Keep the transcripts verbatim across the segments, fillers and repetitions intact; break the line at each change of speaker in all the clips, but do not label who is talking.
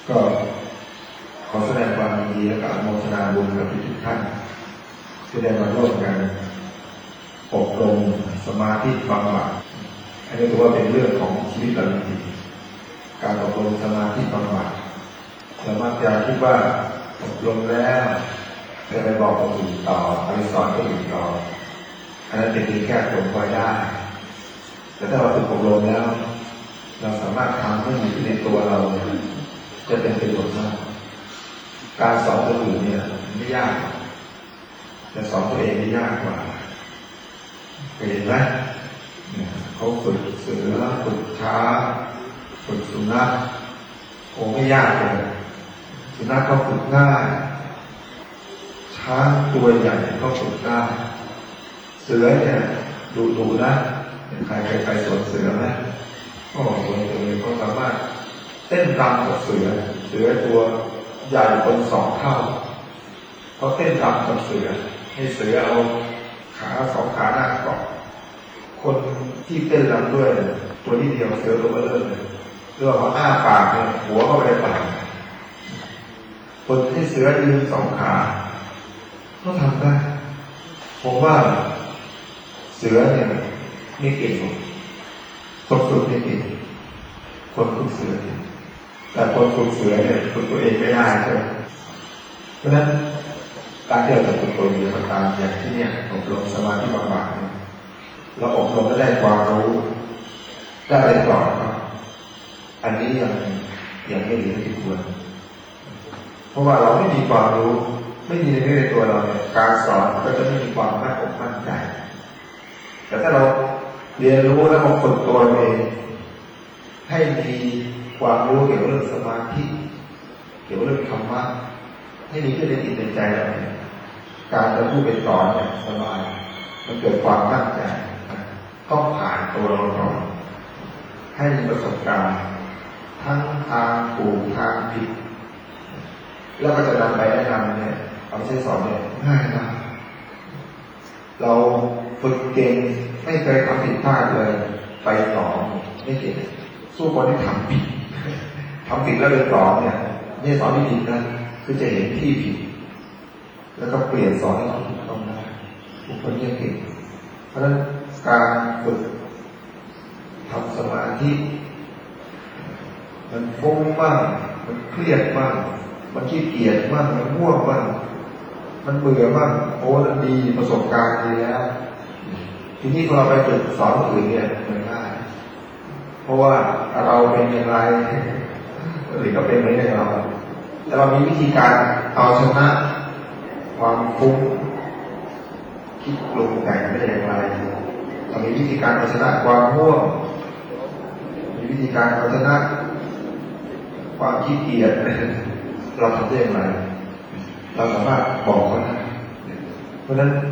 ก็ขอแสดงความยินดีและอนุโมทนาบุญกับทุกท่านที่ได้มาร่วมกันอบรมสมาธิบำบัดอันนี้ถือว่าเป็นเรื่องของชีวิตเราจริงๆการอบรมสมาธิบำบัดเรามักจะคิดว่าอบรมแล้วจะไปบอกคนอื่นต่อไปสอนคนอื่นต่ออันนั้นเป็นเพียงแค่ผลพลอยได้แต่ถ้าเราฝึกอบรมแล้วเราสามารถทำให้มีที่ในตัวเราจะเป็นประโยชน์มากการสอนคนอื่นเนี่ยไม่ยากแต่สอนตัวเองไม่ยากกว่าเห็นไหมเขาฝึกเสือฝึกช้างฝึกสุนัขโอ้ไม่ยากเลยสุนัขเขาฝึกง่ายช้างตัวใหญ่ก็ฝึกได้เสือเนี่ยดูดูนะใครใครใครสวนเสือไหมก็สวนเสือเขาสามารถเต้นรำกับเสือเสือตัวใหญ่คนสองเท่าเขาเต้นรำกับเสือให้เสือเอาขาสองขาหน้าเกาะคนที่เต้นรำด้วยตัวนี้เดียวเสือตัวเบลอเลยเรื่องเขาอ้าปากเนี่ยหัวเข้าไปในปากคนที่เสือยืนสองขาก็ทำได้ผมว่าเสือเนี่ยไม่เก่งคนฝึกไม่เก่งคนฝึกเสือแต่คนฝึกเสือเนี่ยฝึกตัวเองไม่ได้ใช่ไหมเพราะฉะนั้นการที่เราจะฝึกตัวเองมาตามอย่างที่เนี่ยอบรมสมาธิบำบัดเนี่ยเราอบรมได้ความรู้ได้อะไรก่อนอันนี้ยังยังไม่ดีเท่าที่ควรเพราะว่าเราไม่มีความรู้ไม่มีในตัวเราเนี่ยการสอนก็จะไม่มีความมั่นอกมั่นใจแต่ถ้าเราเรียนรู้แล้วมาฝึกตัวเองให้มีความรู้เกี่ยวกับเรื่องสมาธิเกี่ยวกับเรื่องธรรมะให้มีขึ้นในจิตในใจเราเนี่ยการจะพูดเป็นสอนเนี่ยสบายมันเกิดความมั่นใจต้องผ่านตัวเราก่อนให้มีประสบการณ์ทั้งทางถูกทางผิดแล้วก็จะนำไปแนะนำเนี่ยเอาใช้สอนเนี่ยง่ายมากเราฝึกเก่งไม่เคยทำผิดพลาดเลยไปต่อไม่เก่งสู้คนที่ทำผิดทำผิดแล้วไปต่อเนี่ยนี่สอนที่ผิดนะคือจะเห็นที่ผิดแล้วก็เปลี่ยนสอนให้ถูกต้องได้ทุกคนเนี่ยเก่งเพราะฉะนั้นการฝึกทำสมาธิมันฟุ้งบ้างมันเครียดบ้างมันขี้เกียจบ้างมันง่วงบ้างมันเบื่อบ้างโอ้มันดีประสบการณ์ดีแล้วทีนี้พอเราไปฝึกสอนคนอื่นเนี่ยมันง่ายเพราะว่าเราเป็นอย่างไรหรือก็เป็นเหมือนเราแต่เรามีวิธีการเอาชนะความฟุ้งคิดปรุงแต่งได้อย่างไรเรามีวิธีการเอาชนะความง่วงมีวิธีการเอาชนะความขี้เกียจเราทำได้อย่างไรเราสามารถบอกเขาได้เพราะฉะนั้น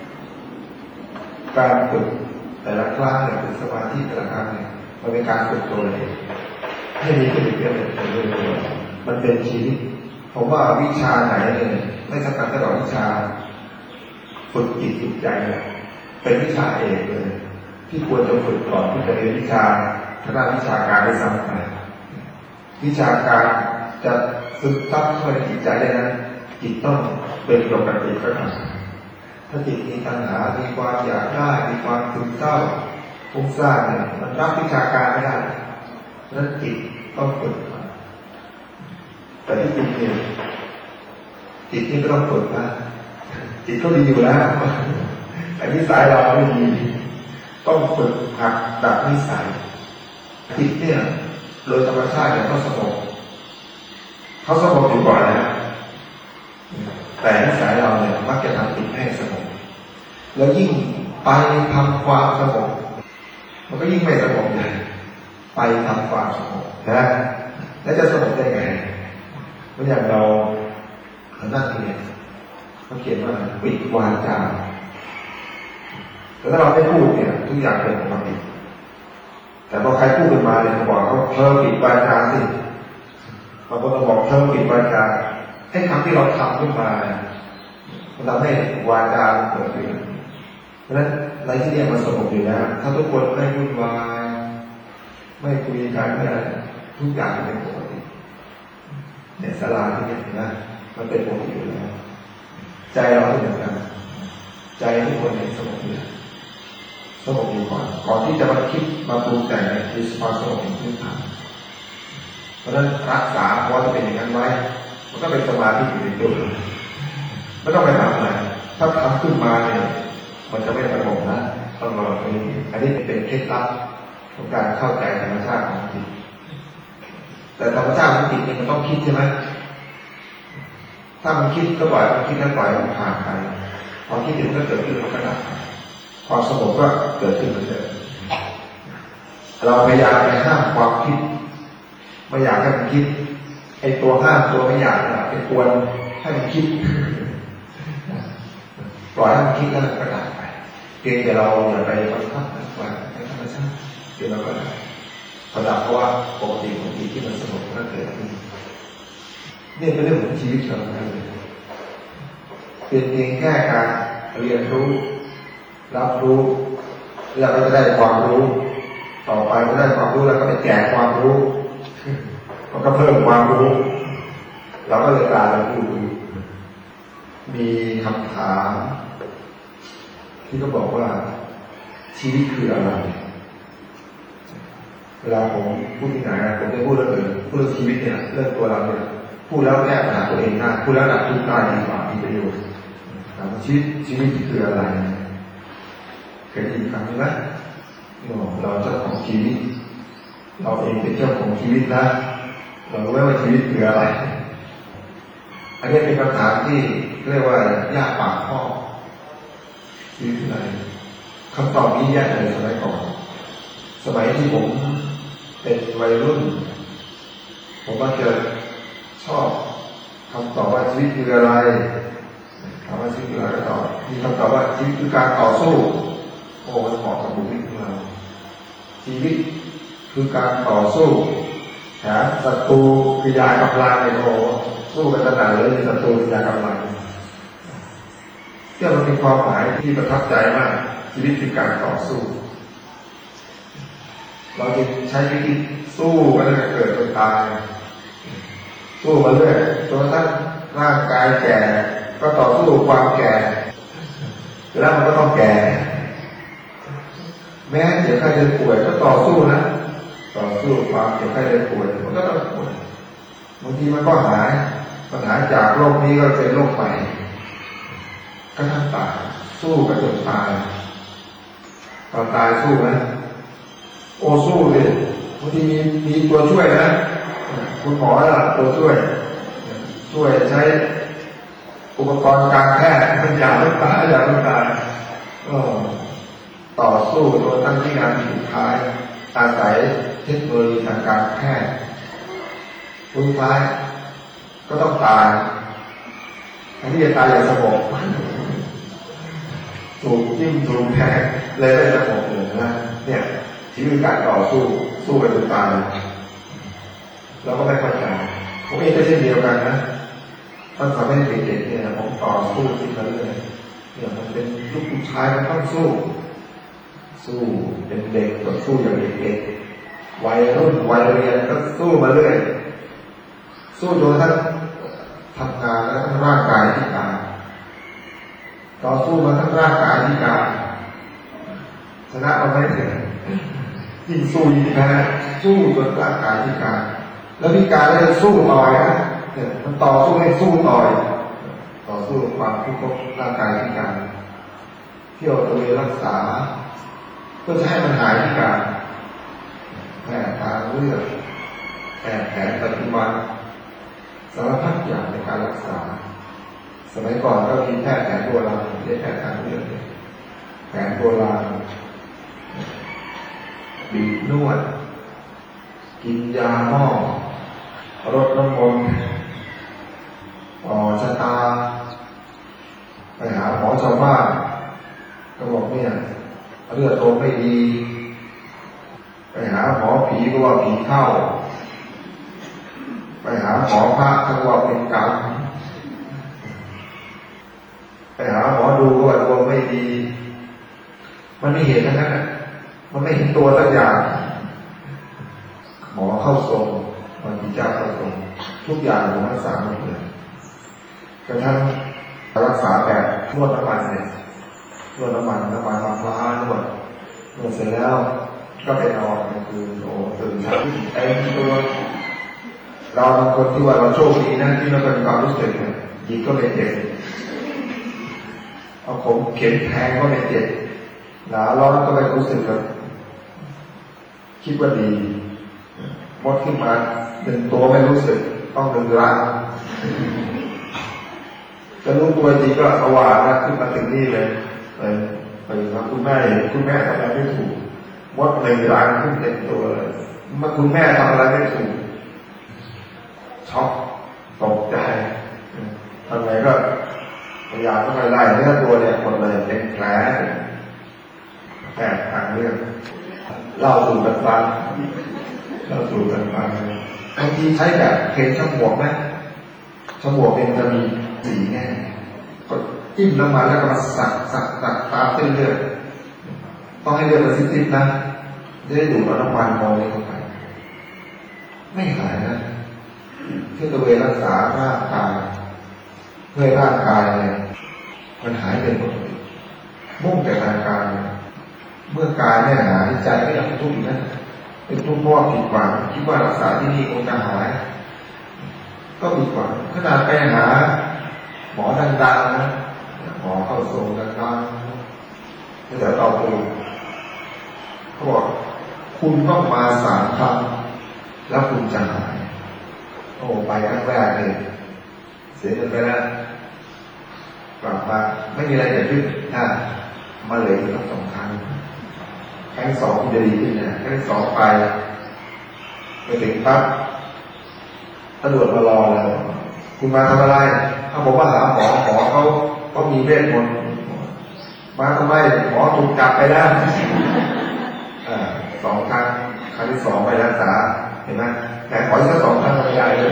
การฝึกแต่ละครั้งเนี่ยฝึกสมาธิแต่ละครั้งเนี่ยมันเป็นการฝึกตัวเองให้มีขึ้นเรื่อยๆเรื่อยๆมันเป็นชีวิตผมว่าวิชาไหนเนี่ยไม่สำคัญเท่ากับวิชาฝึกจิตฝึกใจเนี่ยเป็นวิชาเอกเลยที่ควรจะฝึกก่อนที่จะเรียนวิชาทางด้านวิชาการได้ซ้ำไปวิชาการจะซึมซับเข้าไปในจิตใจได้นั้นจิตต้องเป็นปกติก็ทำถ้าจิตมีตัณหามีความอยากได้มีความซึมเศร้าฟุ้งซ่านเนี่ยมันรับวิชาการไม่ได้นั้นจิตต้องฝึกแต่ที่จริงเนี่ยจิตนี่ก็ต้องฝึกนะจิตก็ดีอยู่แล้วแต่นิสัยเราไม่ดีต้องฝึกหัดดัดนิสัยจิตเนี่ยโดยธรรมชาติเนี่ยเขาสงบเขาสงบอยู่ก่อนนะแต่นิสัยเราเนี่ยมักจะทำจิตให้สงบแล้วยิ่งไปทำความสงบมันก็ยิ่งไม่สงบเลยไปทำความสงบนะแล้วจะสงบได้ไงเมื่ออย่างเรานั่งเนี่ยเขาเขียนว่าปิดวาจาแต่ถ้าเราไม่พูดเนี่ยทุกอย่างเป็นปกติแต่พอใครพูดขึ้นมาเนี่ยเขาบอกเขาเธอปิดวาจาสิบางคนก็บอกเธอปิดวาจาให้คำที่เราทำขึ้นมามันทำให้วาจาเกิดขึ้นเพราะฉะนั้นในที่นี้มันสงบอยู่แล้วถ้าทุกคนไม่วุ่นวายไม่คุยกันไม่อะไรทุกอย่างเป็นปกติเนี่ยศาลาที่เนี่ยนะมันเป็นปกติอยู่แล้วใจเราก็เหมือนกันใจทุกคนเนี่ยสงบอยู่สงบอยู่ก่อนก่อนที่จะมาคิดมาปรุงแต่งเนี่ยคือความสงบเป็นพื้นฐานเพราะฉะนั้นรักษาเพราะจะเป็นอย่างนั้นไว้มันก็เป็นสมาธิอยู่ในตัวไม่ต้องไปทำอะไรถ้าทำขึ้นมาเนี่ยมันจะไม่สงบนะต้องรอตรงนี้อันนี้เป็นเคล็ดลับของการเข้าใจธรรมชาติของจิตแต่ธรรมชาติของจิตนี่มันต้องคิดใช่ไหมถ้ามันคิดก็ปล่อยมันคิดแล้วปล่อยมันผ่านไปพอคิดถึงก็เกิดขึ้นมันก็ดับความสงบก็เกิดขึ้นเหมือนเดิมเราพยายามไปห้ามความคิดไม่อยากให้มันคิดไอ้ตัวห้ามตัวไม่อยากนะไปกวนให้มันคิดปล่อยให้มันคิดแล้วมันก็ดับไปเพียงแต่เราอย่าไปบังคับมันปล่อยให้ธรรมชาติเดี๋ยวเราก็ดับพอดับเพราะว่าปกติของจิตที่มันสงบก็เกิดขึ้นนี่เป็นเรื่องของชีวิตเราเลยเป็นเพียงแค่การเรียนรู้รับรู้แล้วก็จะได้ความรู้ต่อไปก็ได้ความรู้แล้วก็ไปแจกความรู้มันก็เพิ่มความรู้เราก็เลยกลายเป็นผู้รู้มีคำถามที่เขาบอกว่าชีวิตคืออะไรเวลาผมพูดที่ไหนผมจะพูดเรื่องพูดเรื่องชีวิตเนี่ยเรื่องตัวเราเนี่ยพูดแล้วแก้ปัญหาตัวเองได้พูดแล้วดับทุกข์ได้ดีกว่ามีประโยชน์ถามชีวิตชีวิตคืออะไรเคยได้ยินคำนี้ไหมเราเจ้าของชีวิตเราเองเป็นเจ้าของชีวิตนะเรารู้ไหมว่าชีวิตคืออะไรอันนี้เป็นคำถามที่เรียกว่ายากปากข้อชีวิตคืออะไรคำตอบนี้ยากเลยสมัยก่อนสมัยที่ผมเป็นวัยรุ่นผมก็จะชอบคำตอบว่าชีวิตคืออะไรถามว่าชีวิตคืออะไรก็ตอบมีคำตอบว่าชีวิตคือการต่อสู้โอ้มันเหมาะกับบุคลิกของเราชีวิตคือการต่อสู้แถมศัตรูคือยากำลังเนี่ยโอ้สู้กันขนาดเลยศัตรูคือยากำลังที่มันมีความหมายที่ประทับใจมากชีวิตคือการต่อสู้เราจะใช้วิธีสู้กันตั้งแต่เกิดจนตายสู้มาเรื่อยจนกระทั่งร่างกายแก่ก็ต่อสู้ความแก่แล้วมันก็ต้องแก่แม้เจ็บไข้ได้ป่วยก็ต่อสู้นะต่อสู้ความเจ็บไข้ได้ป่วยมันก็ต้องป่วยบางทีมันก็หายปัญหาจากโรคนี้ก็เป็นโรคใหม่ก็ทั้งตายสู้กันจนตายตอนตายสู้ไหมโอ้สู้เลยบางทีมีมีตัวช่วยนะคุณหมอระดับตัวช่วยช่วยใช้อุปกรณ์การแพทย์มันอยากไม่ตายอยากไม่ตายก็ต่อสู้จนตั้งที่งานสุดท้ายอาศัยเทคโนโลยีทางการแพทย์สุดท้ายก็ต้องตายอันนี้จะตายอย่างสงบถูกจิ้มถูกแทงเลยได้สงบเลยนะเนี่ยชีวิตการต่อสู้สู้ไปจนตายเราก็ไม่เข้าใจผมเองก็เช่นเดียวกันนะตอนสมัยเด็กๆเนี่ยผมต่อสู้ที่มาเรื่อยเนี่ยมันเป็นยุคสุดท้ายมันต้องสู้สู้เป็นเด็กก็สู้อย่างเด็กๆวัยรุ่นวัยเรียนก็สู้มาเรื่อยสู้จนทั้งทำงานและทั้งร่างกายที่กายต่อสู้มาทั้งร่างกายที่กายชนะเอาไม่ถึงยิ่งสู้ยิ่งแพ้สู้จนร่างกายที่กายแล้วที่กายก็สู้ต่อยนะเนี่ยมันต่อสู้ให้สู้ต่อยต่อสู้ความทุกข์ของร่างกายที่กายเที่ยวตระเวนรักษาเพื่อจะให้มันหายที่กายแพทย์ทางเลือกแพทย์แผนปัจจุบันสารพัดอย่างในการรักษาสมัยก่อนก็มีแพทย์แผนโบราณเรียกแพทย์ทางเลือกแผนโบราณบีบนวดกินยาหม้อรดน้ำมนต์ต่อชะตาไปหาหมอชาวบ้านก็บอกเนี่ยเลือดลมไม่ดีไปหาหมอผีก็ว่าผีเข้าไปหาหมอพระก็ว่าเป็นกรรมไปหาหมอดูก็ว่าดวงไม่ดีมันไม่เห็นทั้งนั้นมันไม่เห็นตัวสักอย่างหมอเข้าทรงวันที่เจ้าประสงค์ทุกอย่างผมรักษาหมดเลยกระทั่งรักษาแบบนวดน้ำมันเนี่ยนวดน้ำมันน้ำมันมะพร้าวนวดนวดเสร็จแล้วก็ไปนอนกลางคืนโอ้ตื่นเช้าเต็มตัวเราบางคนที่ว่าเราโชคดีนะที่เราเป็นความรู้สึกเนี่ยยิงก็ไม่เจ็บเอาผมเข็มแทงก็ไม่เจ็บหนาร้อนก็ไม่รู้สึกแบบคิดว่าดีมดขึ้นมาหนึ่งตัวไม่รู้สึกต้องหนึ่งล้านจะรู้ตัวจริงก็สว่างนะขึ้นมาถึงนี่เลยไปไปครับคุณแม่คุณแม่ทำอะไรไม่ถูกมดหนึ่งล้านขึ้นเต็มตัวเลยเมื่อคุณแม่ทำอะไรไม่ถูกช็อกตกใจทำไงก็พยายามต้องไปไล่เนื้อตัวเนี่ยหมดเลยเป็นแผลแผลทางเรื่องเล่าสู่กันฟังเล่าสู่กันฟังบางทีใช้แบบเพลงช่างหมวกไหมช่างหมวกเป็นจะมีสีแง่ก็จิ้มน้ำมันแล้วก็มาสักสักสักตามเส้นเลือดต้องให้เลือดมันซิบๆนะจะได้ดูดเอาน้ำมันมองเลยเข้าไปไม่หายนะเพื่อตะเวนรักษาร่างกายเพื่อร่างกายเนี่ยมันหายเป็นปกติมุ่งแต่ทางกายเมื่อกายไม่หายใจก็ยังทุกข์อยู่นะเป็นทุกข์เพราะผิดหวังคิดว่ารักษาที่นี่คงจะหายก็ผิดหวังขนาดไปหาหมอดังๆนะหมอเข้าทรงดังๆแต่ต่อไปเขาบอกคุณต้องมาสามครั้งแล้วคุณจะหายโอ้ไปครั้งแรกเลยเสียเงินไปแล้วกลับมาไม่มีอะไรเกิดขึ้นถ้ามาเหลืออีกทั้งสองครั้งครั้งสองจะดีขึ้นนะครั้งสองไปไปถึงปั๊บตำรวจมารอเลยคุณมาทำอะไรถ้าผมว่าหาหมอหมอเขาเขามีเวทมนต์มาทำไมหมอถูกจับไปแล้วสองครั้งครั้งที่สองไปรักษาเห็นไหมแต่ขออีกสักสองครั้งไม่ได้เลย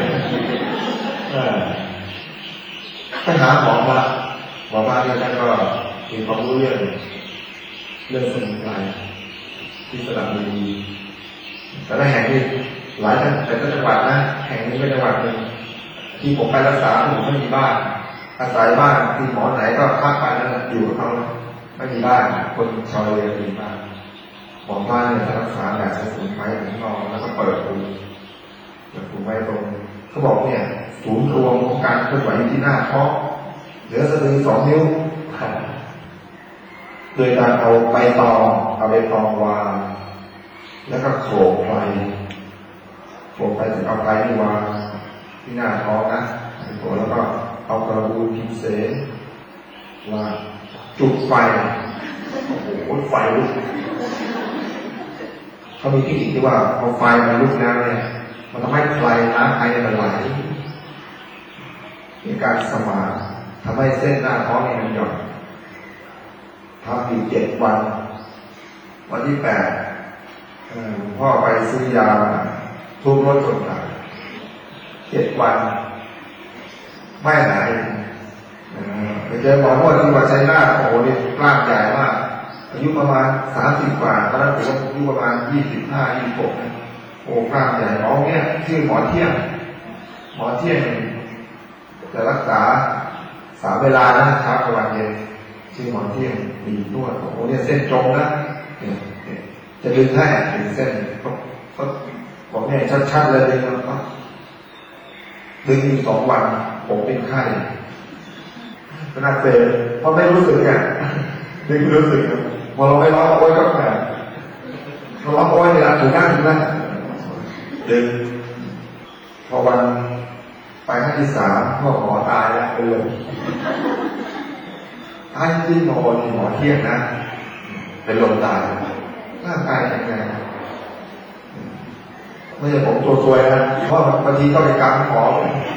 ไปหาหมอมาหมอมาเนี่ยท่านก็มีความรู้เรื่องเรื่องสมุนไพรที่สระบุรีแต่ละแห่งนี่หลายท่านแต่ละจังหวัดนะแห่งนี้เป็นจังหวัดหนึ่งที่ผมไปรักษาผมไม่มีบ้านอาศัยบ้านที่หมอไหนก็พักไปแล้วอยู่กับเขาไม่มีบ้านคนชาวเลมีบ้านหมอบ้านเนี่ยรักษาแบบสมุนไพรถึงนอนแล้วก็เปิดดูเปิดดูไว้ตรงเขาบอกเนี่ยศูนย์รวมของการเคลื่อนไหวที่หน้าท้องเหลือสะดือสองนิ้วโดยการเอาใบตองเอาใบตองวางแล้วก็โขกไฟโขกไฟถึงเอาไฟที่วางที่หน้าท้องนะตัวแล้วก็เอากระบูพิเศษวางจุดไฟโอ้โหไฟลุกเขามีเทคนิคที่ว่าพอไฟมันลุกแล้วเนี่ยมันทำให้ไฟน้ำไฟมันไหลมีการสมานทำให้เส้นหน้าท้องนี่มันหย่อนทำอยู่เจ็ดวันวันที่แปดพ่อไปซื้อยาทุบรถชนตายเจ็ดวันไม่หายไปเจอหมอนวดที่วัดชัยนาทโอ้โหนี่กล้ามใหญ่มากอายุประมาณสามสิบกว่าตอนนั้นผมอายุประมาณยี่สิบห้ายี่สิบหกโอ้กล้ามใหญ่หมอเนี่ยชื่อหมอเที่ยงหมอเที่ยงจะรักษาสามเวลานะเช้ากลางวันเย็นชื่อหมอเที่ยงมีนวดโอ้โหเนี่ยเส้นตรงนะจะดึงให้ดึงเส้นเขาเขาบอกเนี่ยชัดๆเลยดึงแล้วดึงอีกสองวันผมเป็นไข้ขนาดเสร็จเพราะไม่รู้สึกเนี่ยดึงรู้สึกพอเราไม่ร้องโอ๊ยก็แผลเราร้องโอ๊ยเนี่ยถูกนั่งถูกนั่งดึงพอวันไปครั้งที่สามพ่อหมอตายแล้วเป็นลมตายที่หมอนี่หมอเที่ยงนะเป็นลมตายร่างกายยังไงไม่ใช่ผมตัวซวยนะเพราะบางทีก็ไปกำหมอ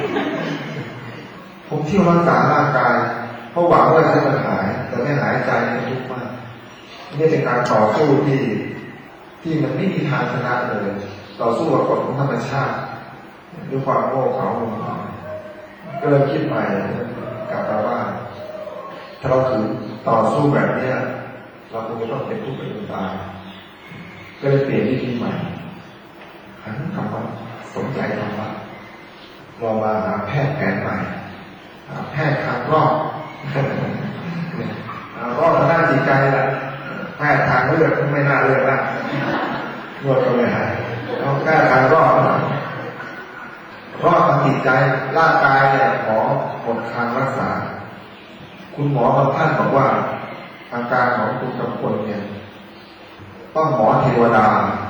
ผมเที่ยวรักษาร่างกายเพราะหวังว่าจะให้มันหายแต่ไม่หายใจมันทุกข์มากนี่เป็นการต่อสู้ที่ที่มันไม่มีทางชนะเลยต่อสู้กับกฎของธรรมชาติด้วยความโง่เขลาก็เลยคิดใหม่กลับมาว่าถ้าเราถือต่อสู้แบบนี้เราคงจะต้องเป็นทุกข์เป็นตายก็เลยเปลี่ยนวิธีใหม่หันกลับมาสนใจธรรมะลองมาหาแพทย์แผนใหม่หาแพทย์ทางรอดรอดทางด้านจิตใจแหละแพทย์ทางเลือดไม่น่าเลือกนะนวดก็ไม่หายต้องแก้ทางรอดรอดทางจิตใจร่างกายเนี่ยหมอหมดทางรักษาคุณหมอบางท่านบอกว่าอาการของคุณกำพลเนี่ยต้องหมอเทวดา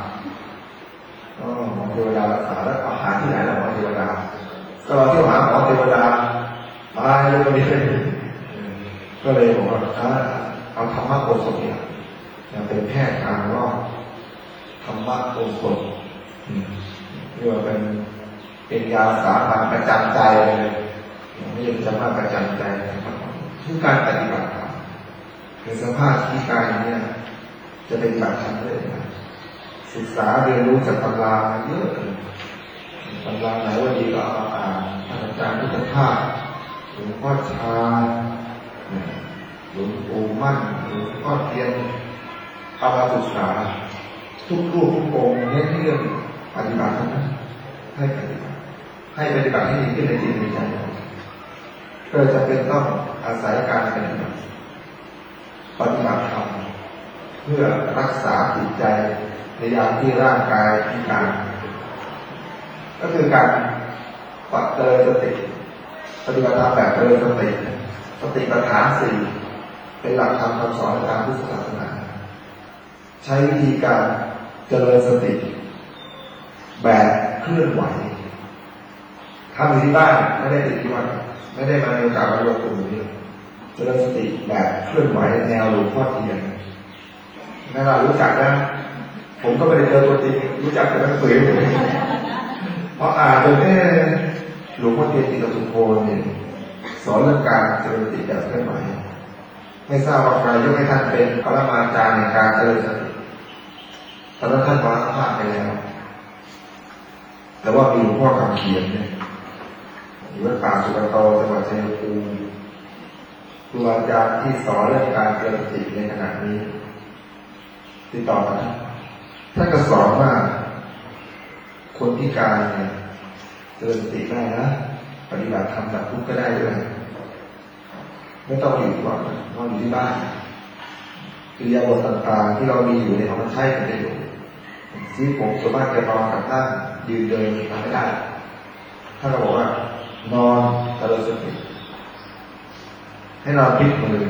หมอเทวดารักษาแล้วเอาหาที่ไหนล่ะหมอเทวดาก็เราเที่ยวหาหมอเทวดาตายเลยก็ไม่ได้ก็เลยบอกว่าเอาธรรมะโอสถเนี่ยเป็นแพทย์ทางรอดธรรมะโอสถเรียกว่าเป็นเป็นยาสามัญประจำใจเลยไม่ใช่จะมาประจำใจทุกการปฏิบัติธรรมในสภาพที่กายเนี่ยจะเป็นแบบทำได้ศึกษาเรียนรู้จากตำราเยอะตำราไหนว่าดีก็เอาอ่านอาจารย์พุทธทาสหลวงพ่อชาหลวงปู่มั่นหลวงพ่อเทียนเอามาศึกษาทุกรูปทุกองค์เน้นเรื่องปฏิบัติทั้งนั้นให้ปฏิบัติให้ปฏิบัติให้ดีขึ้นในจิตในใจก็จะเป็นต้องอาศัยการปฏิบัติปฏิบัติธรรมเพื่อรักษาจิตใจในยามที่ร่างกายพิการก็คือการปัดเตยสติปฏิบัติธรรมแบบเตยสติสติปัฏฐานสี่เป็นหลักธรรมคำสอนทางพุทธศาสนาใช้วิธีการเจริญสติแบบเคลื่อนไหวทำอยู่ที่บ้านไม่ได้ติดที่วัดไม่ได้มาในการรวมกลุ่มนี้เจริญสติแบบเคลื่อนไหวแนวหลวงพ่อเทียนนั่นเรารู้จักนะผมก็ไม่ได้เจอตัวจริงรู้จักแต่หนังสือเพราะอ่านจนแค่หลวงพ่อเทียนจิตสุโภเนี่ยสอนเรื่องการเจริญสติแบบเคลื่อนไหวไม่ทราบว่าใครยกให้ท่านเป็นปรมาจารย์ในการเจริญสติตอนนั้นท่านมรณภาพไปแล้วแต่ว่ามีหลวงพ่อคำเขียนเนี่ยอยู่วัดป่าสุกโตจังหวัดชัยภูมิครูอาจารย์ที่สอนเรื่องการเจริญสติในขณะนี้ติดต่อมาท่านก็สอนว่าคนพิการเนี่ยเจริญสติได้นะปฏิบัติธรรมดับทุกข์ก็ได้ด้วยไม่ต้องอยู่ที่วัดนอนอยู่ที่บ้านกิริยาบทต่างๆที่เรามีอยู่ในของมันใช้กันได้อยู่ชีวิตผมส่วนมากจะนอนกับนั่งยืนเดินทำไม่ได้ถ้าเราบอกว่านอนเจริญสติให้เราพลิกมือ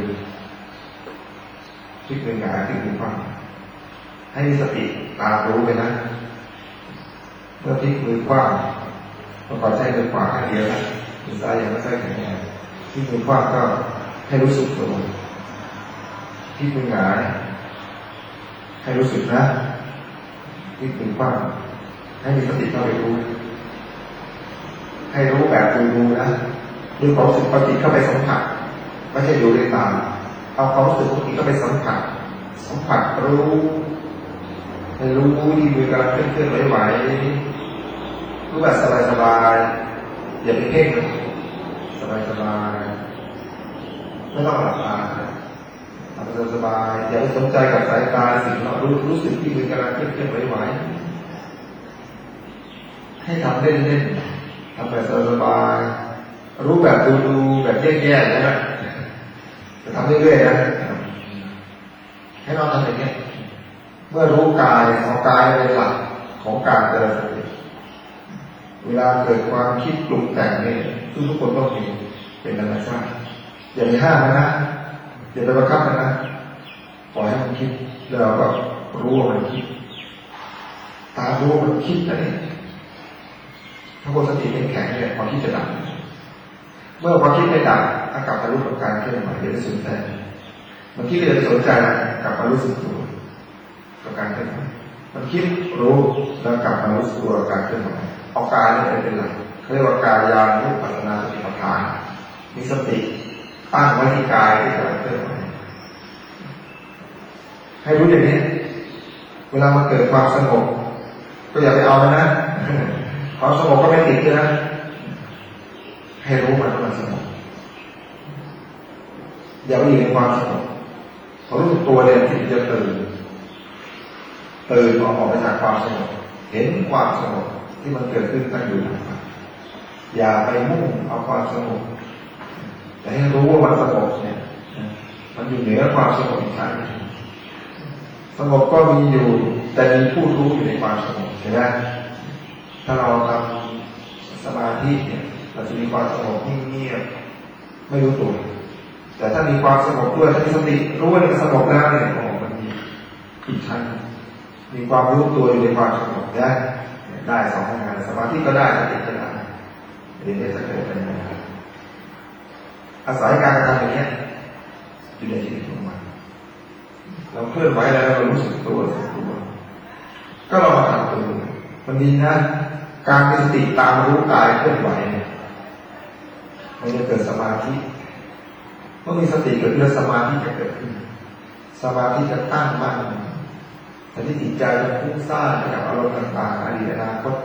พลิกมือหงายพลิกมือคว่ำให้มีสติตามรู้ไปนะเมื่อพลิกมือคว่ำต้องขอใช้มือขวาข้างเดียวนะมือซ้ายยังไม่ค่อยแข็งแรงพลิกมือคว่ำก็ให้รู้สึกตัวพลิกมือหงายให้รู้สึกนะพลิกมือคว่ำให้มีสติเข้าไปรู้ให้รู้แบบดูๆนะดูความรู้สึกปกติเข้าไปสัมผัสไม่ใช่ดูด้วยตาเอาความรู้สึกปกติเข้าไปสัมผัสสัมผัสรู้ให้รู้ที่มือกำลังเคลื่อนๆไหวๆรู้แบบสบายๆอย่าไปเพ่งสบายๆไม่ต้องหลับตาทำสบายๆอย่าไปสนใจกับสายตาสิ่งเรารู้รู้สึกที่มือกำลังเคลื่อนๆไหวๆให้ทำเล่นๆทำแบบสบายๆรู้แบบดูๆแบบแย่ๆนะจะทำเรื่อยๆนะให้เราทำอย่างนี้เมื่อรู้กายเอากายเป็นหลักของการเจริญสติเวลาเกิดความคิดปรุงแต่งนี่ทุกทุกคนต้องมีเป็นธรรมชาติอย่าไปห้ามมันนะอย่าไปบังคับมันนะปล่อยให้มันคิดแล้วเราก็รู้ว่ามันคิดตามรู้ว่ามันคิดนะนี่ถ้าคนสติเป็นแข็งเนี่ยความคิดจะดับเมื่อความคิดไม่ดับถ้ากลับมารู้กับการเคลื่อนไหวเดี๋ยวจะสนใจมันคิดเลยจะสนใจกลับมารู้สึกตัวกับการเคลื่อนไหวมันคิดรู้แล้วกลับมารู้สึกตัวกับการเคลื่อนไหวเอากายนี่เป็นหลักเขาเรียกว่ากายานุปัสสนาสติปัฏฐานมีสติตั้งไว้ที่กายที่กำลังเคลื่อนไหวให้รู้อย่างนี้เวลามันเกิดความสงบก็อย่าไปเอามันนะความสงบก็ไม่ติดเลยนะให้รู้มันว่ามันสงบอย่าไปอยู่ในความสงบพอรู้สึกตัวเนี่ยที่จะตื่นตื่นออกไปจากความสงบเห็นความสงบที่มันเกิดขึ้นตั้งอยู่อย่าไปมุ่งเอาความสงบแต่ให้รู้ว่ามันสงบเนี่ยมันอยู่เหนือความสงบอีกชั้นสงบก็มีอยู่แต่มีผู้รู้อยู่ในความสงบใช่ไหมถ้าเราทำสมาธิเนี่ยเราจะมีความสงบนิ่งเงียบไม่รู้ตัวแต่ถ้ามีความสงบด้วยถ้ามีสติรู้ว่ามันสงบแล้วเนี่ยโอ้มันมีอีกชั้นมีความรู้ตัวอยู่ในความสงบได้ได้สองงานสมาธิก็ได้สติก็ได้เรียนได้สักเกิดเป็นยังไงอาศัยการกระทำอย่างนี้อยู่ในชีวิตของมันเราเคลื่อนไหวแล้วเรารู้สึกตัวรู้สึกตัวก็เรามาทำตัวมันดีนะการมีสติตามรู้กายเคลื่อนไหวมันจะเกิดสมาธิเมื่อมีสติเกิดขึ้นสมาธิจะเกิดขึ้นสมาธิจะตั้งมั่นแต่ที่จิตใจจะฟุ้งซ่านกับอารมณ์ต่างๆอดีตอนาคต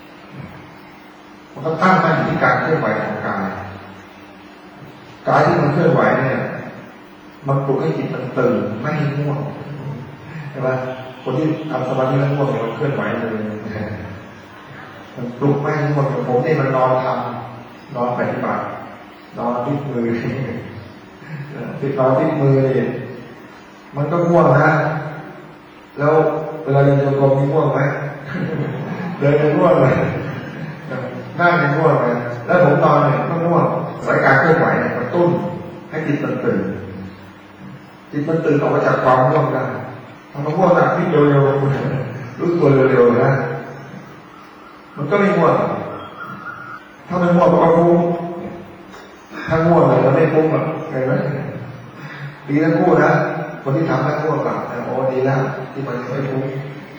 มันก็ตั้งมั่นอยู่ที่การเคลื่อนไหวของกายกายที่มันเคลื่อนไหวเนี่ยมันปลุกให้จิตมันตื่นไม่ให้ง่วงใช่ไหมคนที่ทำสมาธิแล้วง่วงเนี่ยมันเคลื่อนไหวเลยมันปลุกไม่ให้ง่วงผมเนี่ยมันนอนทำนอนปฏิบัตินอนพลิกมือพลิกนอนพลิกมือเนี่ยมันก็ง่วงนะแล้วเวลาเดินโยกมีง่วงไหมเดินยังง่วงเลยนั่งยังง่วงเลยแล้วผมนอนเนี่ยก็ง่วงสายการเคลื่อนไหวกระตุ้นให้จิตมันตื่นจิตมันตื่นออกมาจากความง่วงได้ทำมาง่วงนะพิจเร็วๆรู้ตัวเร็วๆนะมันก็ไม่ง่วงถ้าไม่ง่วงก็ฟุ้งถ้าง่วงเลยแล้วไม่ฟุ้งหรอกเห็นไหมดีทั้งคู่นะคนที่ทำให้ง่วงกลับโอ้ดีแล้วที่มันไม่ฟุ้ง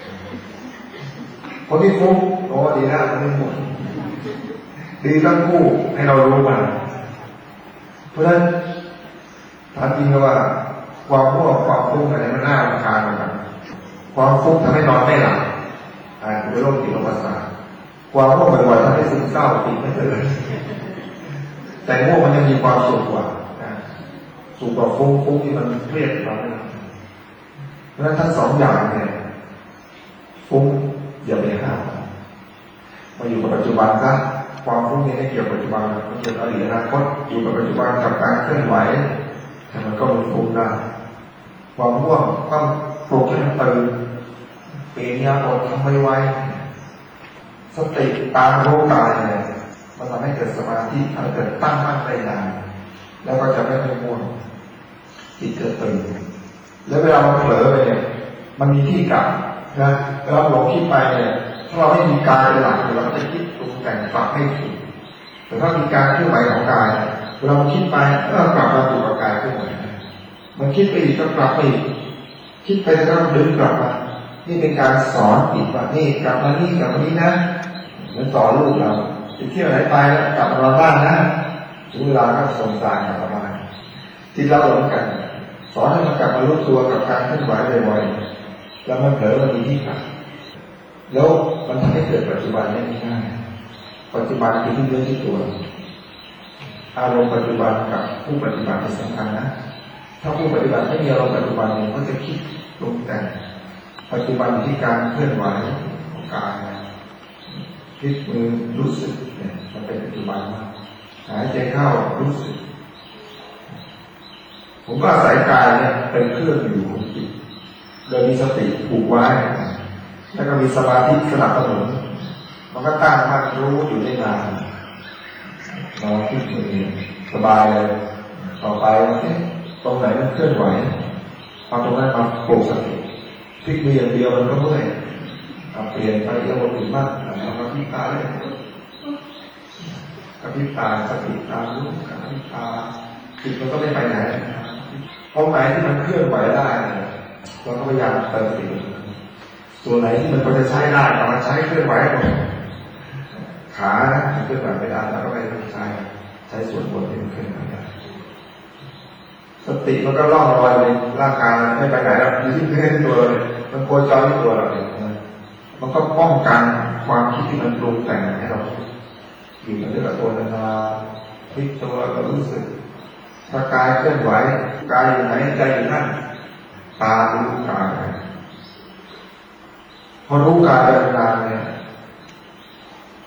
คนที่ฟุ้งโอ้ดีแล้วมันไม่ฟุ้งดีทั้งคู่ให้เรารู้มันเพราะฉะนั้นถามจริงว่าความง่วงความฟุ้งอะไรมันน่ารำคาญเหมือนกันความฟุ้งทำให้นอนไม่หลับอ่าเป็นโรคจิตประสาทความง่วงบ่อยๆทำให้ซึมเศร้าติดไม่ตื่นแต่ง่วงมันยังมีความสุขกว่าสุขกว่าฟุ้งฟุ้งที่มันเครียดเราไม่หลับเพราะฉะนั้นทั้งสองอย่างเนี่ยฟุ้งอย่าไปห้ามมาอยู่กับปัจจุบันซะความฟุ้งนี้ไม่เกี่ยวกับปัจจุบันมันเกี่ยวกับอดีตอนาคตอยู่กับปัจจุบันกับการเคลื่อนไหวแต่มันก็มันฟุ้งได้ความง่วงต้องปลุกให้มันตื่นเปลี่ยนยาบททำไว้ไว้สติตามรู้กายเนี่ยมันทำให้เกิดสมาธิทำให้เกิดตั้งมั่นได้นานแล้วก็จะไม่ค่อยง่วงจิตเกิดตื่นแล้วเวลาเราเผลอไปเนี่ยมันมีที่กลับนะเวลาหลงคิดไปเนี่ยถ้าเราไม่มีกายเป็นหลักเราจะคิดปรุงแต่งปรับให้ถูกแต่ถ้ามีการเคลื่อนไหวของกายเวลาเราคิดไปเรากลับมาถูกกับกายเคลื่อนไหวมันคิดไปอีกก็กลับไปอีกคิดไปแล้วก็ดึงกลับมานี่เป็นการสอนจิตว่านี่กลับมานี่กลับมานี่นะเหมือนสอนลูกเราไปเที่ยวไหนไปแล้วกลับมาบ้านนะถึงเวลาก็ส่งสารกลับมาบ้านจิตเราเหมือนกันสอนให้มันกลับมารู้ตัวกับการเคลื่อนไหวบ่อยๆแล้วมันเผลอมันมีที่กลับแล้วมันทำให้เกิดปัจจุบันได้ง่ายปัจจุบันคือที่เรื่องที่ตัวอารมณ์ปัจจุบันกับผู้ปฏิบัติเป็นสำคัญนะถ้าผู้ปฏิบัติไม่มีอารมณ์ปัจจุบันเนี่ยก็จะคิดปรุงแต่งปัจจุบันที่การเคลื่อนไหวของกายพลิกมือรู้สึกเนี่ยมันเป็นปัจจุบันมากหายใจเข้ารู้สึกผมก็อาศัยกายเนี่ยเป็นเครื่องอยู่ของจิตโดยมีสติผูกไว้แล้วก็มีสมาธิสนับสนุนมันก็ตั้งมั่นรู้อยู่ได้นานนอนที่มือสบายเลยต่อไปตรงไหนมันเคลื่อนไหวเอาตรงนั้นมาปลุกสติพลิกมืออย่างเดียวมันก็เมื่อยเปลี่ยนไปเรื่องอื่นบ้างเอากระพริบตาเลยกระพริบตาสติตามรู้กระพริบตาจิตมันก็ไม่ไปไหนตรงไหนที่มันเคลื่อนไหวได้เราก็พยายามเติมสติส่วนไหนที่มันพอจะใช้ได้เราใช้เคลื่อนไหวหมดขาเคลื่อนไหวไม่ได้เราก็ไม่ต้องใช้ใช้ส่วนบนที่มันเคลื่อนไหวได้สติมันก็ล่องลอยในร่างกายไม่ไปไหนแล้วอยู่ที่พื้นตัวเลยมันโคจรที่ตัวเราเองมันก็ป้องกันความคิดที่มันปรุงแต่งให้เราอยู่กับเรื่องตัวนานๆพลิกตัวก็รู้สึกถ้ากายเคลื่อนไหวกายอยู่ไหนใจอยู่นั่นตารู้กายพอรู้กายนานๆเนี่ย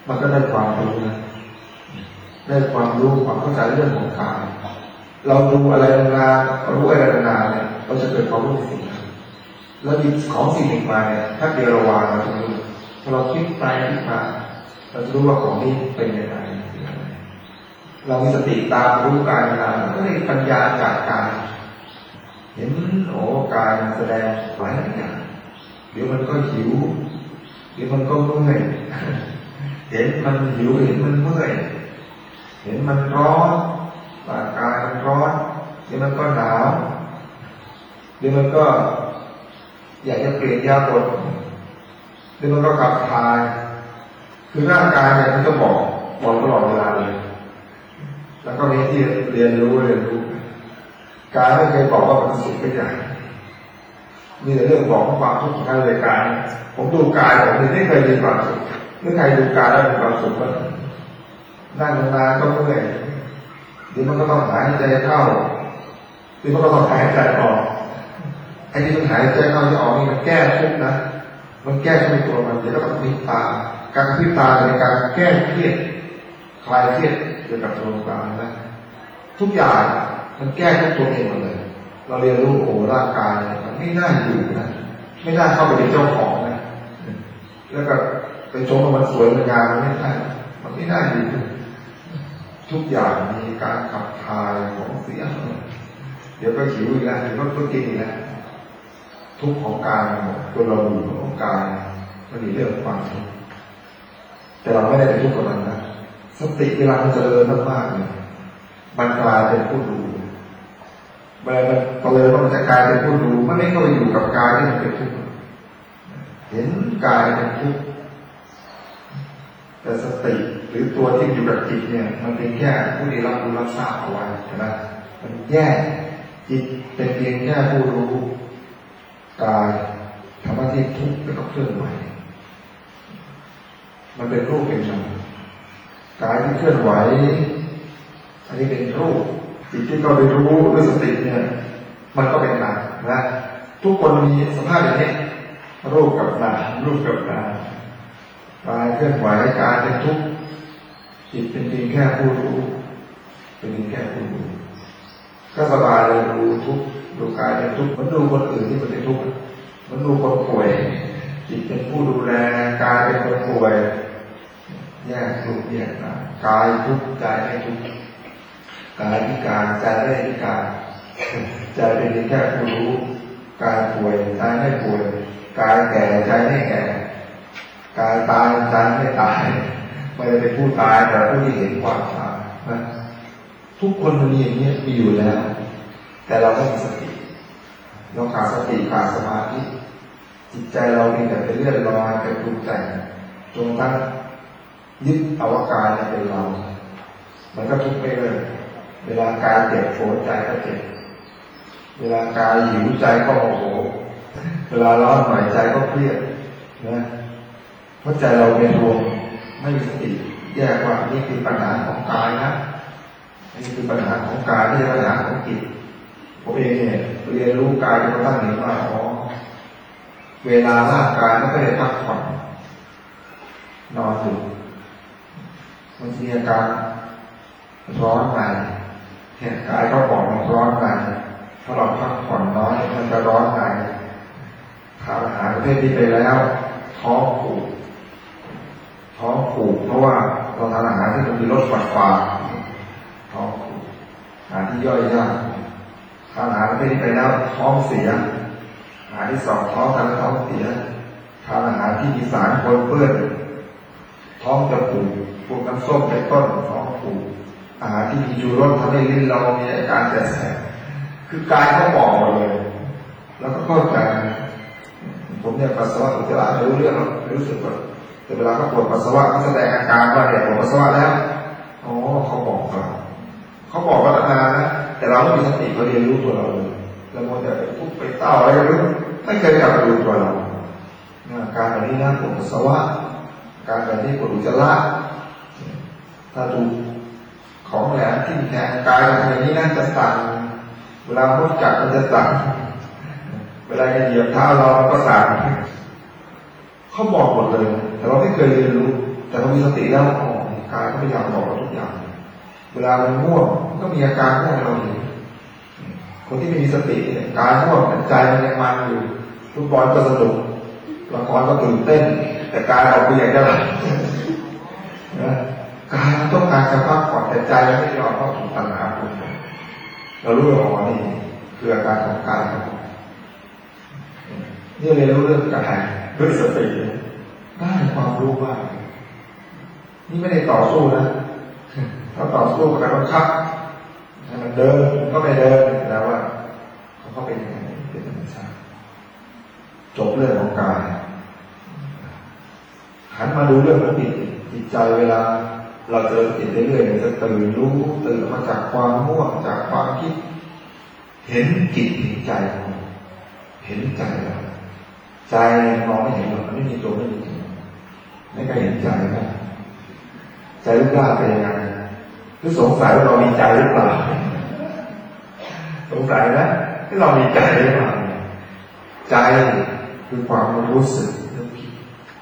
มันก็ได้ความรู้นะได้ความรู้ความเข้าใจเรื่องของกายเราดูอะไรนานๆรู้อะไรนานๆเนี่ยเราจะเกิดความรู้สิ่งนั้นแล้วหยิบของสิ่งหนึ่งมาเนี่ยถ้าเดียวเราวางเราจะรู้พอเราคิดไปคิดมาเราจะรู้ว่าของนี้เป็นยังไงเรามีสติตามรู้กายนานๆก็ได้ปัญญาจากกายเห็นโอ้กายแสดงหลายอย่างเดี๋ยวมันก็หิวเดี๋ยวมันก็เมื่อยเห็นมันหิวเห็นมันเมื่อยเห็นมันร้อนร่างกายมันร้อนเดี๋ยวมันก็หนาวเดี๋ยวมันก็อยากจะเปลี่ยนยาบทเดี๋ยวมันก็ขับถ่ายคือร่างกายเนี่ยมันก็บอกบอกตลอดเวลาเลยแล้วก็มีที่เรียนรู้เรียนรู้กายไม่เคยบอกว่ามันสุขไม่ใหญ่มีแต่เรื่องบอกความทุกข์ของการเลยกายผมดูกายผมไม่เคยมีความสุขเมื่อใครดูกายแล้วมีความสุขก็นั่งนานๆก็เมื่อยเดี๋ยวมันก็ต้องหายใจเข้าเดี๋ยวมันก็ต้องหายใจออกไอ้ที่มันหายใจเข้าจะออกนี่มันแก้ทุกข์นะมันแก้ทุกข์ตัวมันเดี๋ยวก็ต้องพิจารณาการพิจารณาในการแก้เครียดคลายเครียดเกี่ยวกับตัวกายนะทุกอย่างมันแก้ทุกตัวเองหมดเลยเราเรียนรู้โอ้ร่างกายมันไม่น่าอยู่นะไม่น่าเข้าไปเป็นเจ้าของนะแล้วก็ไปชมว่ามันสวยมันงามมันไม่ใช่มันไม่น่าอยู่ทุกอย่างมีการขับถ่ายของเสียเดี๋ยวก็หิวอีกแล้วเดี๋ยวก็กินอีกแล้วทุกของกายตัวเราอยู่ของกายมันมีเรื่องความทุกข์แต่เราไม่ได้ไปทุกข์กับมันนะสติเวลามันเจริญมากๆเลยมันกลายเป็นผู้ดูเวลามันเจริญมันจะกลายเป็นผู้ดูมันไม่เข้าไปอยู่กับกายที่มันเป็นทุกข์เห็นกายเป็นทุกข์แต่สติหรือตัวที่อยู่กับจิตเนี่ยมันเป็นแค่ผู้ที่รับรู้รับทราบเอาไว้ใช่ไหมมันแยกจิตเป็นเพียงแค่ผู้รู้กายธรรมะที่ทุกข์แล้วก็เคลื่อนไหวมันเป็นรูปเป็นนามกายที่เคลื่อนไหวอันนี้เป็นรูปจิตที่เราไปรู้ด้วยสติเนี่ยมันก็เป็นนามนะทุกคนมีสภาพอย่างนี้รูปกับนามรูปกับนามกายเคลื่อนไหวกายเป็นทุกข์จิตเป็นเพียงแค่ผู้รู้เป็นเพียงแค่ผู้รู้ก็สบายเลยดูทุกข์ดูกายเป็นทุกข์มันดูคนอื่นที่มันเป็นทุกข์มันดูคนป่วยจิตเป็นผู้ดูแลกายเป็นคนป่วยแยกทุกข์แยกนามกายทุกข์ใจไม่ทุกข์กายพิการใจไม่พิการใจเป็นเพียงแค่ผู้รู้กายป่วยใจไม่ป่วยกายแก่ใจไม่แก่กายตายใจไม่ตายไม่ได้เป็นผู้ตายแต่ผู้ที่เห็นความตายนะทุกคนมันมีอย่างนี้มีอยู่แล้วแต่เราไม่มีสติเราขาดสติขาดสมาธิจิตใจเราเพียงแต่เป็นเลื่อนลอยเป็นปรุงแต่งจนทั้งยึดเอาว่ากายเป็นเรามันก็ทุกข์ไปเลยเวลากายเจ็บโผล่ใจก็เจ็บเวลากายหิวใจก็โมโหเวลาร้อนหน่อยใจก็เครียดนะเพราะใจเราเป็นรวมไม่มีสติแยกว่านี่คือปัญหาของกายนะนี่คือปัญหาของกายไม่ใช่ปัญหาของจิตผมเองเนี่ยเรียนรู้กายจนกระทั่งเห็นว่าอ๋อเวลาร่างกายไม่ได้พักผ่อนนอนอยู่มันมีอาการร้อนในแขนกายก็บอกมันร้อนในถ้าเราพักผ่อนน้อยมันจะร้อนในทานอาหารประเภทที่ไปแล้วท้องผูกท้องผูกเพราะว่าเราทานอาหารที่มันมีรสฝาดฝาดท้องผูกอาหารที่ย่อยยากทานอาหารประเภทที่ไปแล้วท้องเสียอาหารที่สองท้องทานท้องเสียทานอาหารที่มีสารปนเปื้อนท้องจะผูกพวกน้ำส้มเป็นต้นท้องผูกอาหารที่มีชูรสทำให้ลิ้นเรามีอาการแสบคือกายเขาบอกหมดเลยแล้วก็เข้าใจผมเนี่ยปัสสาวะอุจจาระไม่รู้เรื่องหรอกรู้สึกว่าแต่เวลาเขาปวดปัสสาวะเขาแสดงอาการว่าเนี่ยปวดปัสสาวะแล้วอ๋อเขาบอกเราเขาบอกว่าตั้งนานนะแต่เราไม่มีสติเราเรียนรู้ตัวเราเลยเราโมแต่ไปทุบไปเต้าอะไรก็ไม่รู้ไม่เคยกลับมาดูตัวเราการแบบนี้นะปวดปัสสาวะการแบบนี้ปวดอุจจาระถ้าดูของแหลมที่แทงกายแบบนี้น่าจะสั่นเวลาพุทจักมันจะสั่นเวลาจะเหยียบเท้าเราก็สั่นเขาบอกหมดเลยแต่เราไม่เคยเรียนรู้แต่พอมีสติแล้วอ๋อกายก็พยายามบอกเราทุกอย่างเวลามันง่วงมันก็มีอาการง่วงเราเห็นคนที่ไม่มีสติเนี่ยกายง่วงแต่ใจมันยังมันอยู่ฟุตบอลก็สนุกละครก็ตื่นเต้นแต่กายเราเปลี่ยนจะหลับนะกายมันต้องการจะพักผ่อนแต่ใจมันไม่ยอมเข้าสู่ตัณหาปรุงแต่งเรารู้ว่าอ๋อนี่คืออาการของกายครับนี่เรียนรู้เรื่องกายด้วยสติได้ความรู้มากนี่ไม่ได้ต่อสู้นะถ้าต่อสู้กับการบังคับให้มันเดินมันก็ไม่เดินแล้วว่าเขาก็เป็นอย่างนี้เป็นธรรมชาติจบเรื่องของกายหันมาดูเรื่องของจิตจิตใจเวลาเราเจอจิตเรื่อยๆจะตื่นรู้ตื่นมาจากความง่วงจากความคิดเห็นจิตเห็นใจเห็นใจเราใจมองไม่เห็นหรอกมันไม่มีตัวไม่มีตัวไม่เคยเห็นใจนะใจรูปร่างเป็นยังไงหรือสงสัยว่าเรามีใจหรือเปล่าสงสัยนะที่เรามีใจหรือเปล่าใจคือความรู้สึกนึกคิด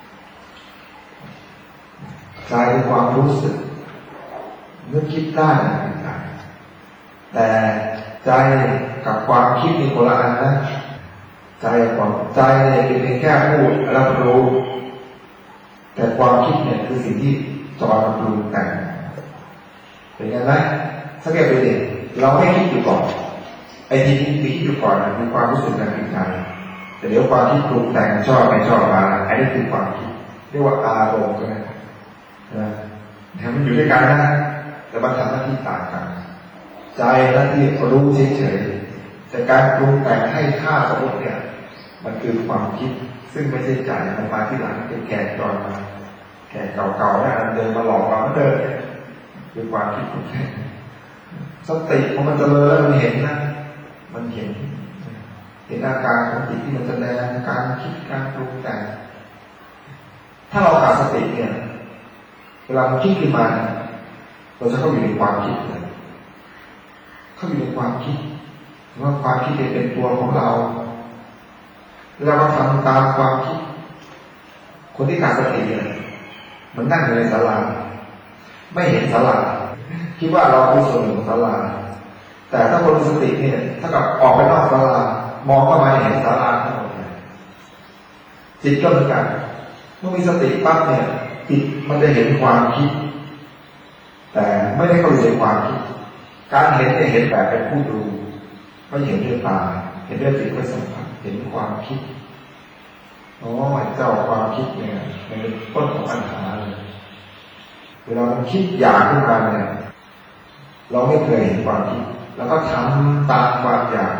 ใจคือความรู้สึกนึกคิดได้ใจแต่ใจกับความคิดมีคนละอันนะใจความใจเนี่ยเป็นเพียงแค่พูดรับรู้แต่ความคิดเนี่ยคือสิ่งที่จอมปรุงแต่งเป็นไงไหมสังเกตดูดิเราไม่คิดอยู่ก่อนไอ้ที่คิดอยู่ก่อนคือความรู้สึกทางจิตใจแต่เดี๋ยวความคิดปรุงแต่งชอบไม่ชอบมาอันนี้คือความคิดเรียกว่าอารมณ์ก็ได้นะแต่มันอยู่ด้วยกันนะแต่มันทำหน้าที่ต่างกันใจหน้าที่รู้เฉยๆแต่การปรุงแต่งให้ค่าสมมติเนี่ยมันคือความคิดซึ่งไม่ใช่ใจมันมาที่หลังเป็นแก่จอนมาแก่เก่าๆเนี่ยเดินมาหลอกเราเดินคือความคิดของแก่สติพอมันเจริญแล้วมันเห็นนะมันเห็นเห็นอาการของจิตที่มันแสดงการคิดการปรุงแต่งถ้าเราขาดสติเนี่ยเวลามันคิดขึ้นมาเราจะเข้าอยู่ในความคิดเลยเข้าอยู่ในความคิดว่าความคิดเป็นตัวของเราเราก็ทำตามความคิดคนที่ขาดสติเนี่ยมันนั่งอยู่ในศาลาไม่เห็นศาลาคิดว่าเราเป็นส่วนหนึ่งของศาลาแต่ถ้าคนมีสติเนี่ยถ้ากับออกไปนอกศาลามองเข้ามาเห็นศาลาทั้งหมดเลยจิตก็เหมือนกันเมื่อมีสติปั๊บเนี่ยจิตมันจะเห็นความคิดแต่ไม่ได้เข้าใจความคิดการเห็นเนี่ยเห็นแบบเป็นผู้ดูไม่เห็นด้วยตาเห็นด้วยจิตด้วยสัมผัสเห็นความคิดอ๋อเจ้าความคิดเนี่ยมันเป็นต้นของปัญหาเลยเวลามันคิดอยากขึ้นมาเนี่ยเราไม่เคยเห็นความคิดแล้วก็ทำตามความอยาก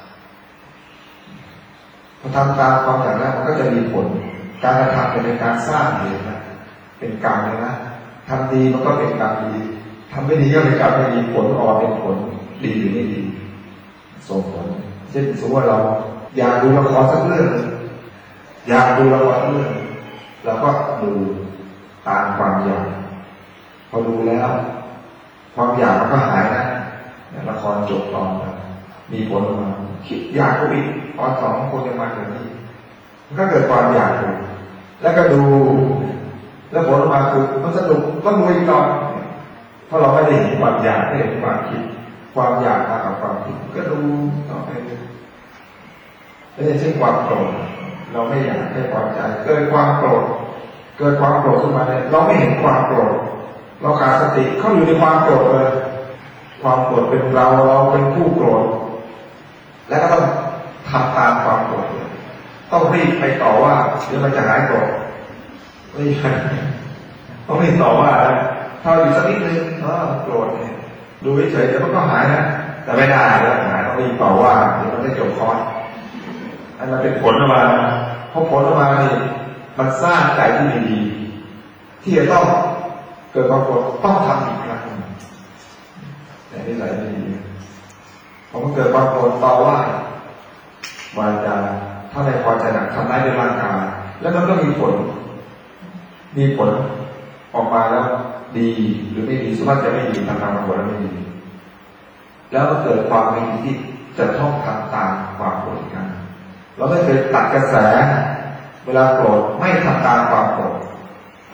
พอทำตามความอยากแล้วมันก็จะมีผลการกระทำเป็นการสร้างเหตุนะเป็นกรรมเลยนะทำดีมันก็เป็นกรรมดีทำไม่ดีก็เป็นกรรมไม่ดีผลออกเป็นผลดีหรือไม่ดีส่งผลเช่นสมมติว่าเราอยากดูละครสักเรื่องอยากดูละครสักเรื่องเราก็ดูตามความอยากพอดูแล้วความอยากมันก็หายนะละครจบตอนมีผลออกมาคิดอยากก็อีกตอนสองคนจะมาอย่างนี้มันก็เกิดความอยากอยู่แล้วก็ดูแล้วผลออกมาคือมันสนุกก็ดูอีกตอนเพราะเราไม่ได้เห็นความอยากไม่เห็นความคิดความอยากมากับความคิดก็ดูต่อไปไม่ใช่เช่นความโกรธเราไม่อยากให้ความใจเกิดความโกรธเกิดความโกรธขึ้นมาเนี่ยเราไม่เห็นความโกรธเราขาดสติเข้าอยู่ในความโกรธเลยความโกรธเป็นเราเราเป็นผู้โกรธและก็ต้องทำตามความโกรธต้องรีบไปต่อว่าเดี๋ยวมันจะหายโกรธไม่ใช่ต้องรีบต่อว่าแล้วถ้าอยู่สักนิดนึงเออโกรธเนี่ยดูเฉยๆเดี๋ยวมันก็หายนะแต่ไม่ได้แล้วหายต้องรีบต่อว่าเดี๋ยวมันได้จบคอร์สอันนั้นเป็นผลออกมาพอผลออกมานี่มันสร้างใจที่ดีที่จะต้องเกิดความโกรธต้องทำอีกครั้งแต่นิสัยไม่ดีพอมันเกิดความโกรธต่อว่าวาจาถ้าไม่พอใจหนักทำร้ายในร่างกายแล้วมันก็มีผลมีผลออกมาแล้วดีหรือไม่ดีสมมติจะไม่ดีทำตามผลแล้วไม่ดีแล้วก็เกิดความไม่ดีที่จะต้องทำตามความโกรธกันเราไม่เคยตัดกระแสเวลาโกรธไม่ทำตามความโกรธ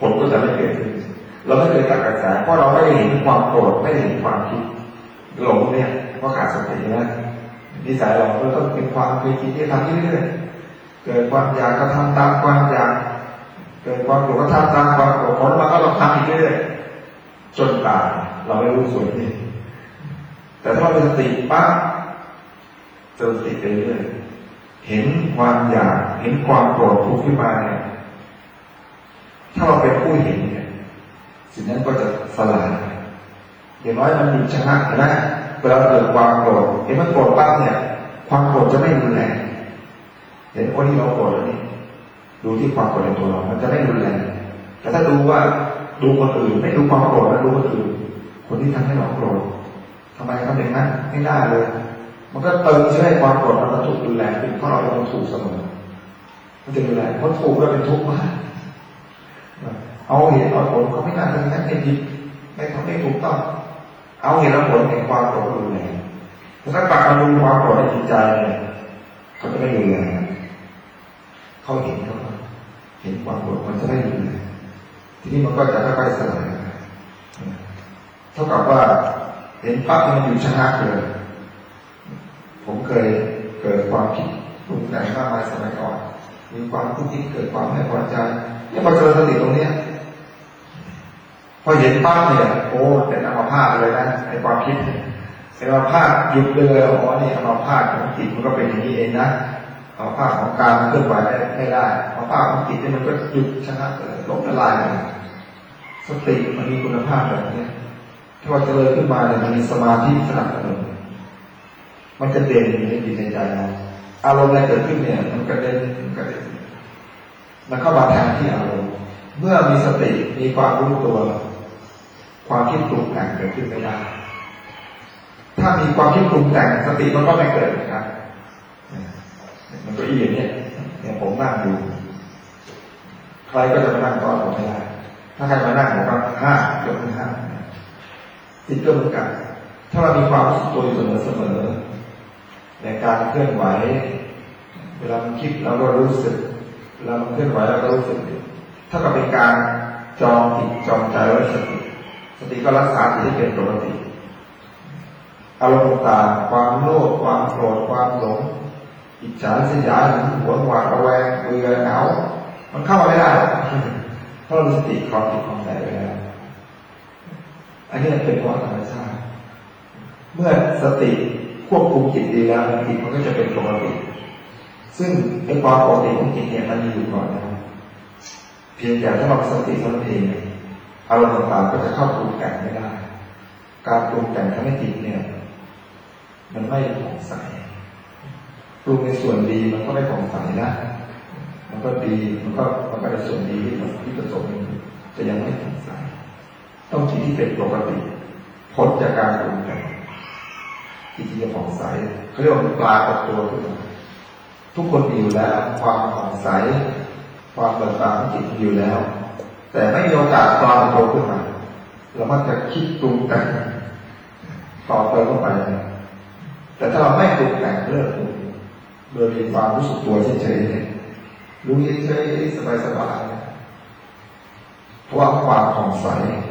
ผลก็จะไม่เกิดขึ้นเราไม่เคยตัดกระแสเพราะเราไม่ได้เห็นความโกรธไม่ได้เห็นความคิดหลงเนี่ยเพราะขาดสตินะนิสัยเราก็ต้องเป็นความเคยคิดที่ทำเรื่อยๆเกิดความอยากก็ทำตามความอยากเกิดความโกรธก็ทำตามความโกรธผลมาก็ต้องทำอีกเรื่อยๆจนตายเราไม่รู้ส่วนนี้แต่ถ้าเราเป็นสติปั๊บเติมสติไปเรื่อยเห็นความอยากเห็นความโกรธพุ่งขึ้นมาเนี่ยถ้าเราเป็นผู้เห็นเนี่ยสิ่งนั้นก็จะสลายอย่างน้อยมันหยุดชะงักนะเวลาเกิดความโกรธเห็นมันโกรธปั๊บเนี่ยความโกรธจะไม่รุนแรงเห็นคนที่เราโกรธนี่ดูที่ความโกรธในตัวเรามันจะไม่รุนแรงแต่ถ้าดูว่าดูคนอื่นไม่ดูความโกรธแล้วดูคนอื่นคนที่ทำให้เราโกรธทำไมทำอย่างนั้นไม่ได้เลยมันก็เติมเชื้อให้ความโกรธมันถูกรุนแรงขึ้นเพราะเราโดนถูกเสมอมันจะรุนแรงเพราะถูกแล้วเป็นทุกข์มากเอาเหตุเอาผลเขาไม่น่าทำนั้นไม่ผิดไม่ทำไม่ถูกต้องเอาเหตุเอาผลในความโกรธรุนแรงถ้ากลับมาดูความโกรธในจิตใจเนี่ยเขาจะไม่รุนแรงเขาเห็นเขาเห็นความโกรธมันจะไม่รุนแรงทีนี้มันก็จะค่อยๆสลายเท่ากับว่าเห็นปั๊บมันอยู่ชะงักเลยผมเคยเกิดความคิดปรุงแต่งมากมายสมัยก่อนมีความคิดที่เกิดความไม่พอใจเนี่ยพอเจอสติตรงเนี้ยพอเห็นปั๊บเนี่ยโอ้เป็นอัมพาตเลยนะไอ้ความคิดเป็นอัมพาตหยุดเลยอ๋อนี่อัมพาตของจิตมันก็เป็นอย่างนี้เองนะอัมพาตของการเคลื่อนไหวไม่ได้อัมพาตของจิตเนี่ยมันก็หยุดชะงักเลยล้มละลายเลยสติมันมีคุณภาพแบบนี้ถ้าว่าเจริญขึ้นมาเนี่ยมันมีสมาธิสนับสนุนมันจะเด่นอยู่ในจิตในใจเราอารมณ์อะไรเกิดขึ้นเนี่ยมันกระเด็นมันกระเด็นมันเข้ามาแทนที่อารมณ์เมื่อมีสติมีความรู้ตัวความคิดปรุงแต่งเกิดขึ้นไม่ได้ถ้ามีความคิดปรุงแต่งสติมันก็ไม่เกิดนะครับมันก็อีอย่างนี้เนี่ยผมนั่งอยู่ใครก็จะมานั่งตอนผมไม่ได้ถ้าใครมานั่งผมก็ห้ายกมือห้าจิตก็เหมือนกันถ้าเรามีความรู้สึกตัวอยู่เสมอๆในการเคลื่อนไหวเวลามันคิดเราก็รู้สึกเวลามันเคลื่อนไหวเราก็รู้สึกถ้ากับเป็นการจองจิตจองใจไว้สติสติก็รักษาจิตให้เป็นปกติอารมณ์ต่างความโลภความโกรธความหลงอิจฉาริษยาหึงหวงหวาดระแวงเบื่อหนาวมันเข้ามาไม่ได้เพราะเรามีสติครองจิตครองใจไว้แล้วอันนี้เป็นเพราะธรรมชาติเมื่อสติควบคุมจิตดีแล้วจิตมันก็จะเป็นปกติซึ่งไอ้ความปกติของจิตเนี่ยมันมีอยู่ก่อนนะเพียงแต่ถ้าเราสติเท่านั้นเองอารมณ์ต่างๆก็จะเข้าปรุงแต่งไม่ได้การปรุงแต่งทำให้จิตเนี่ยมันไม่ผ่องใสปรุงในส่วนดีมันก็ไม่ผ่องใสนะมันก็ดีมันก็มันก็ในส่วนดีที่ที่ผสมจะยังไม่ผ่องใสต้องจิตที่เป็นปกติพ้นจากการปรุงแต่งจิตที่จะผ่องใสเขาเรียกว่าปลากับตัวขึ้นมาทุกคนมีอยู่แล้วความผ่องใสความเบิกบานของจิตมีอยู่แล้วแต่ไม่มีโอกาสปลาโตขึ้นมาเรามักจะคิดปรุงแต่งต่อเติมเข้าไปแต่ถ้าเราไม่ปรุงแต่งเลิกโดยมีความรู้สึกตัวเฉยๆรู้เฉยๆสบายๆเพราะว่าความผ่องใส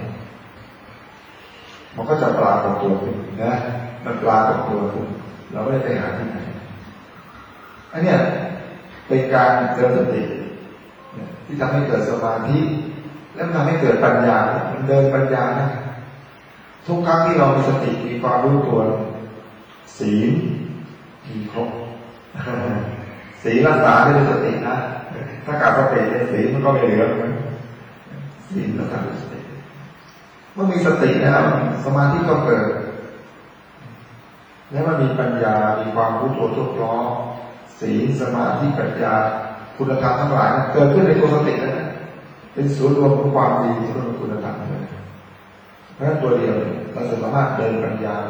มันก็จะปลากับตัวขึ้นนะมันปลากับตัวขึ้นเราไม่ได้ไปหาที่ไหนอันนี้เป็นการเจริญสติที่ทำให้เกิดสมาธิและทำให้เกิดปัญญามันเดินปัญญานะทุกครั้งที่เรามีสติมีความรู้ตัวศีลมีครบศีลรักษาด้วยสตินะถ้าขาดสติในศีลมันก็ไม่เหลือเลยศีลรักษาด้วยสติเมื่อมีสตินะครับสมาธิก็เกิดและมันมีปัญญามีความรู้ตัวทุกล้อศีลสมาธิปัญญาคุณธรรมทั้งหลายเกิดขึ้นในตัวสติแล้วนะเป็นศูนย์รวมของความดีศูนย์รวมของคุณธรรมเลยเพราะฉะนั้นตัวเดียวเราสามารถเดินปัญญา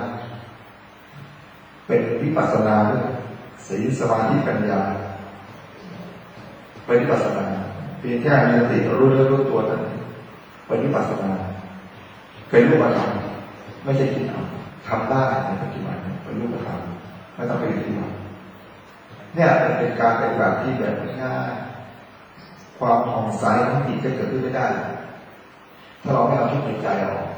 เป็นวิปัสสนาด้วยศีลสมาธิปัญญาเป็นวิปัสสนาเพียงแค่มีสติรู้เรื่องรู้ตัวนั้นเป็นวิปัสสนาเป็นรูปธรรมไม่ใช่คิดเอาทำได้ในปัจจุบันเป็นรูปธรรมไม่ต้องไปอยู่ที่ไหนเนี่ยเป็นการปฏิบัติที่แบบง่ายความผ่องใสของจิตจะเกิดขึ้นไม่ได้ถ้าเราไม่เอาทุกข์ในใจออก